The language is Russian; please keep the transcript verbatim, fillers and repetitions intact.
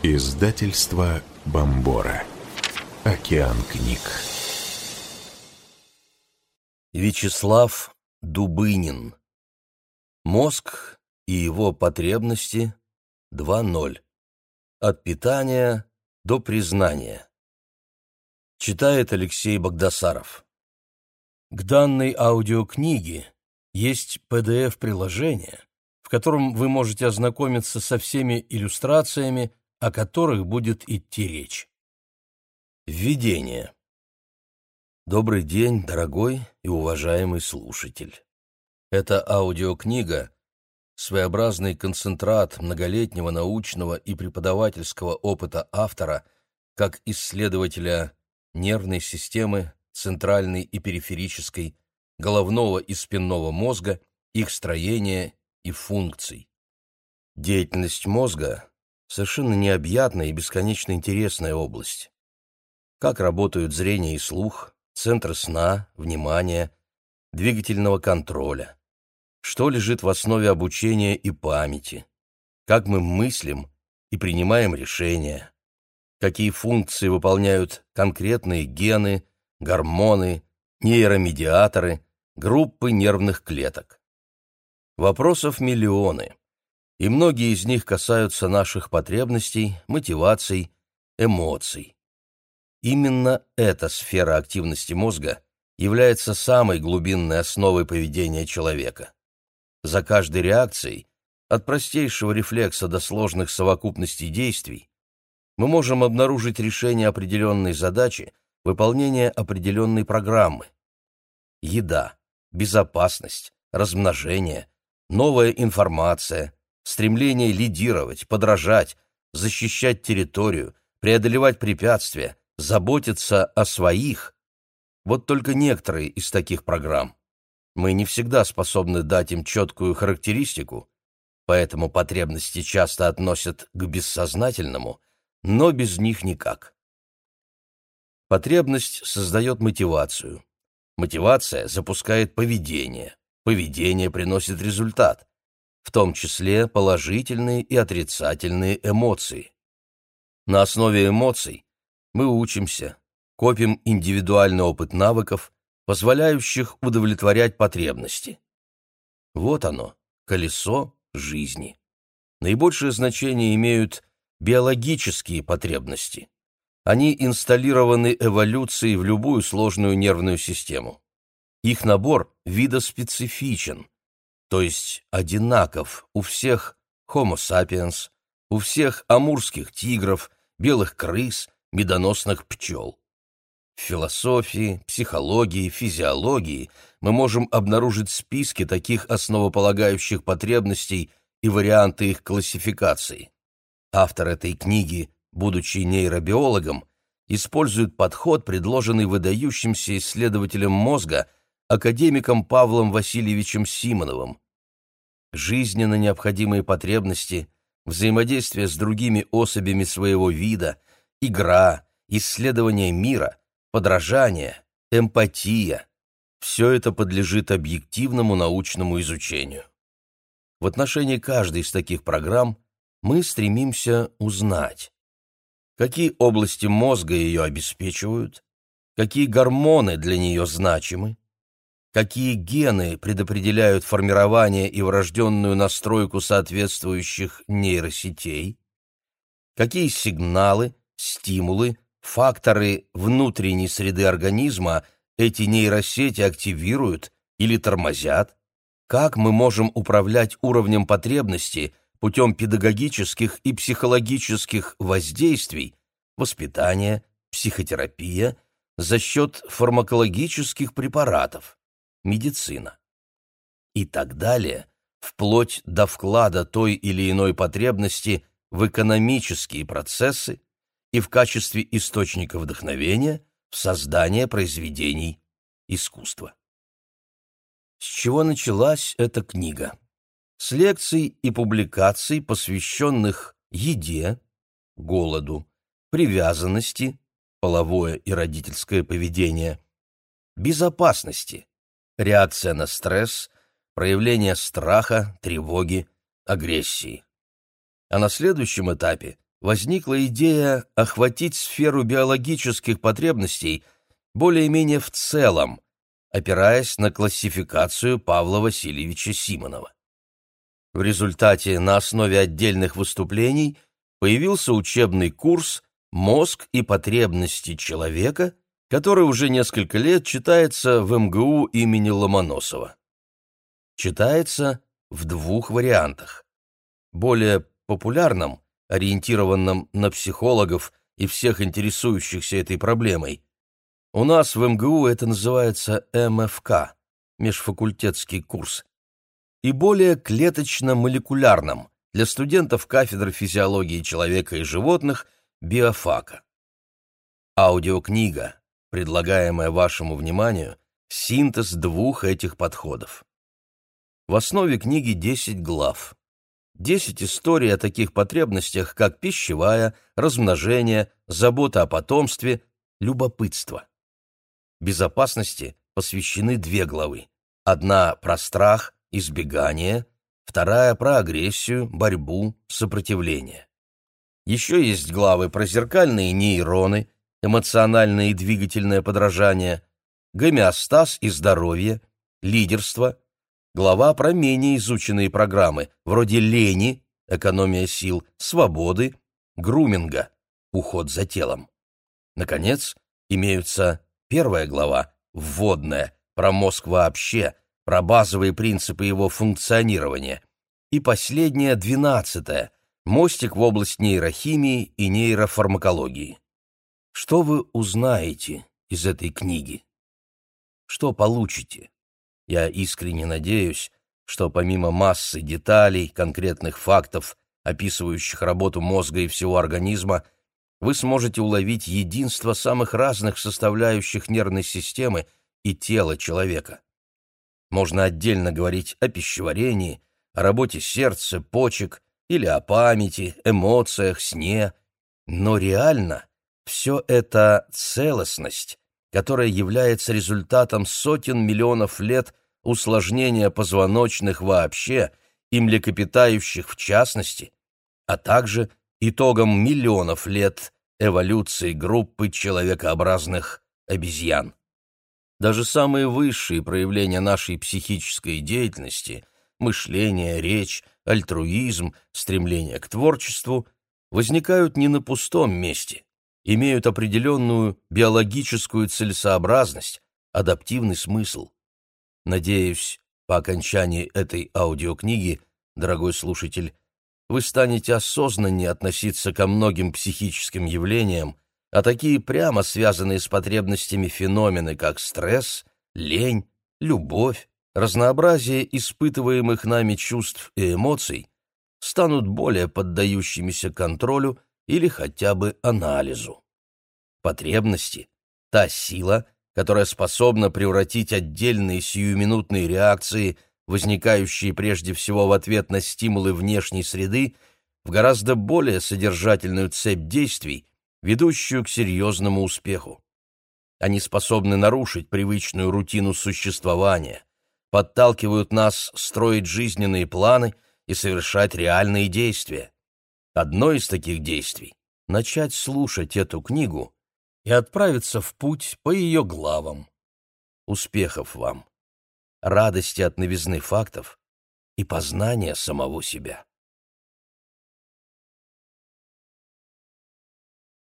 Издательство Бомбора. Океан книг. Вячеслав Дубынин. Мозг и его потребности два ноль. От питания до признания. Читает Алексей Багдасаров. К данной аудиокниге есть пи ди эф-приложение, в котором вы можете ознакомиться со всеми иллюстрациями, о которых будет идти речь. Введение. Добрый день, дорогой и уважаемый слушатель. Эта аудиокнига — своеобразный концентрат многолетнего научного и преподавательского опыта автора как исследователя нервной системы, центральной и периферической, головного и спинного мозга, их строения и функций. Деятельность мозга — совершенно необъятная и бесконечно интересная область. Как работают зрение и слух, центры сна, внимания, двигательного контроля, что лежит в основе обучения и памяти, как мы мыслим и принимаем решения, какие функции выполняют конкретные гены, гормоны, нейромедиаторы, группы нервных клеток. Вопросов миллионы, и многие из них касаются наших потребностей, мотиваций, эмоций. Именно эта сфера активности мозга является самой глубинной основой поведения человека. За каждой реакцией, от простейшего рефлекса до сложных совокупностей действий, мы можем обнаружить решение определенной задачи, выполнение определенной программы. Еда, безопасность, размножение, новая информация, стремление лидировать, подражать, защищать территорию, преодолевать препятствия, заботиться о своих. Вот только некоторые из таких программ. Мы не всегда способны дать им четкую характеристику, поэтому потребности часто относят к бессознательному, но без них никак. Потребность создает мотивацию. Мотивация запускает поведение. Поведение приносит результат, в том числе положительные и отрицательные эмоции. На основе эмоций мы учимся, копим индивидуальный опыт навыков, позволяющих удовлетворять потребности. Вот оно, колесо жизни. Наибольшее значение имеют биологические потребности. Они инсталлированы эволюцией в любую сложную нервную систему. Их набор видоспецифичен, то есть одинаков у всех Homo sapiens, у всех амурских тигров, белых крыс, медоносных пчел. В философии, психологии, физиологии мы можем обнаружить списки таких основополагающих потребностей и варианты их классификации. Автор этой книги, будучи нейробиологом, использует подход, предложенный выдающимся исследователем мозга, академиком Павлом Васильевичем Симоновым. Жизненно необходимые потребности, взаимодействие с другими особями своего вида, игра, исследование мира, подражание, эмпатия – все это подлежит объективному научному изучению. В отношении каждой из таких программ мы стремимся узнать, какие области мозга ее обеспечивают, какие гормоны для нее значимы, какие гены предопределяют формирование и врожденную настройку соответствующих нейросетей, какие сигналы, стимулы, факторы внутренней среды организма эти нейросети активируют или тормозят, как мы можем управлять уровнем потребности путем педагогических и психологических воздействий, воспитания, психотерапия, за счет фармакологических препаратов, медицина и так далее, вплоть до вклада той или иной потребности в экономические процессы и в качестве источника вдохновения в создание произведений искусства. С чего началась эта книга? С лекций и публикаций, посвященных еде, голоду, привязанности, половое и родительское поведение, безопасности, реакция на стресс, проявление страха, тревоги, агрессии. А на следующем этапе возникла идея охватить сферу биологических потребностей более-менее в целом, опираясь на классификацию Павла Васильевича Симонова. В результате на основе отдельных выступлений появился учебный курс «Мозг и потребности человека», который уже несколько лет читается в эм гэ у имени Ломоносова. Читается в двух вариантах. Более популярном, ориентированном на психологов и всех интересующихся этой проблемой. У нас в эм гэ у это называется эм эф ка, межфакультетский курс, и более клеточно-молекулярном для студентов кафедры физиологии человека и животных биофака. Аудиокнига, предлагаемая вашему вниманию, синтез двух этих подходов. В основе книги десять глав. десять историй о таких потребностях, как пищевая, размножение, забота о потомстве, любопытство. Безопасности посвящены две главы. Одна про страх, избегание, вторая про агрессию, борьбу, сопротивление. Еще есть главы про зеркальные нейроны, эмоциональное и двигательное подражание, гомеостаз и здоровье, лидерство, глава про менее изученные программы, вроде лени, экономия сил, свободы, груминга, уход за телом. Наконец, имеются первая глава, вводная, про мозг вообще, про базовые принципы его функционирования, и последняя, двенадцатая, мостик в область нейрохимии и нейрофармакологии. Что вы узнаете из этой книги? Что получите? Я искренне надеюсь, что помимо массы деталей, конкретных фактов, описывающих работу мозга и всего организма, вы сможете уловить единство самых разных составляющих нервной системы и тела человека. Можно отдельно говорить о пищеварении, о работе сердца, почек или о памяти, эмоциях, сне, но реально все это целостность, которая является результатом сотен миллионов лет усложнения позвоночных вообще и млекопитающих в частности, а также итогом миллионов лет эволюции группы человекообразных обезьян. Даже самые высшие проявления нашей психической деятельности – мышление, речь, альтруизм, стремление к творчеству – возникают не на пустом месте, имеют определенную биологическую целесообразность, адаптивный смысл. Надеюсь, по окончании этой аудиокниги, дорогой слушатель, вы станете осознаннее относиться ко многим психическим явлениям, а такие прямо связанные с потребностями феномены, как стресс, лень, любовь, разнообразие испытываемых нами чувств и эмоций, станут более поддающимися контролю или хотя бы анализу. Потребности – та сила, которая способна превратить отдельные сиюминутные реакции, возникающие прежде всего в ответ на стимулы внешней среды, в гораздо более содержательную цепь действий, ведущую к серьезному успеху. Они способны нарушить привычную рутину существования, подталкивают нас строить жизненные планы и совершать реальные действия. Одно из таких действий — начать слушать эту книгу и отправиться в путь по ее главам. Успехов вам! Радости от новизны фактов и познания самого себя.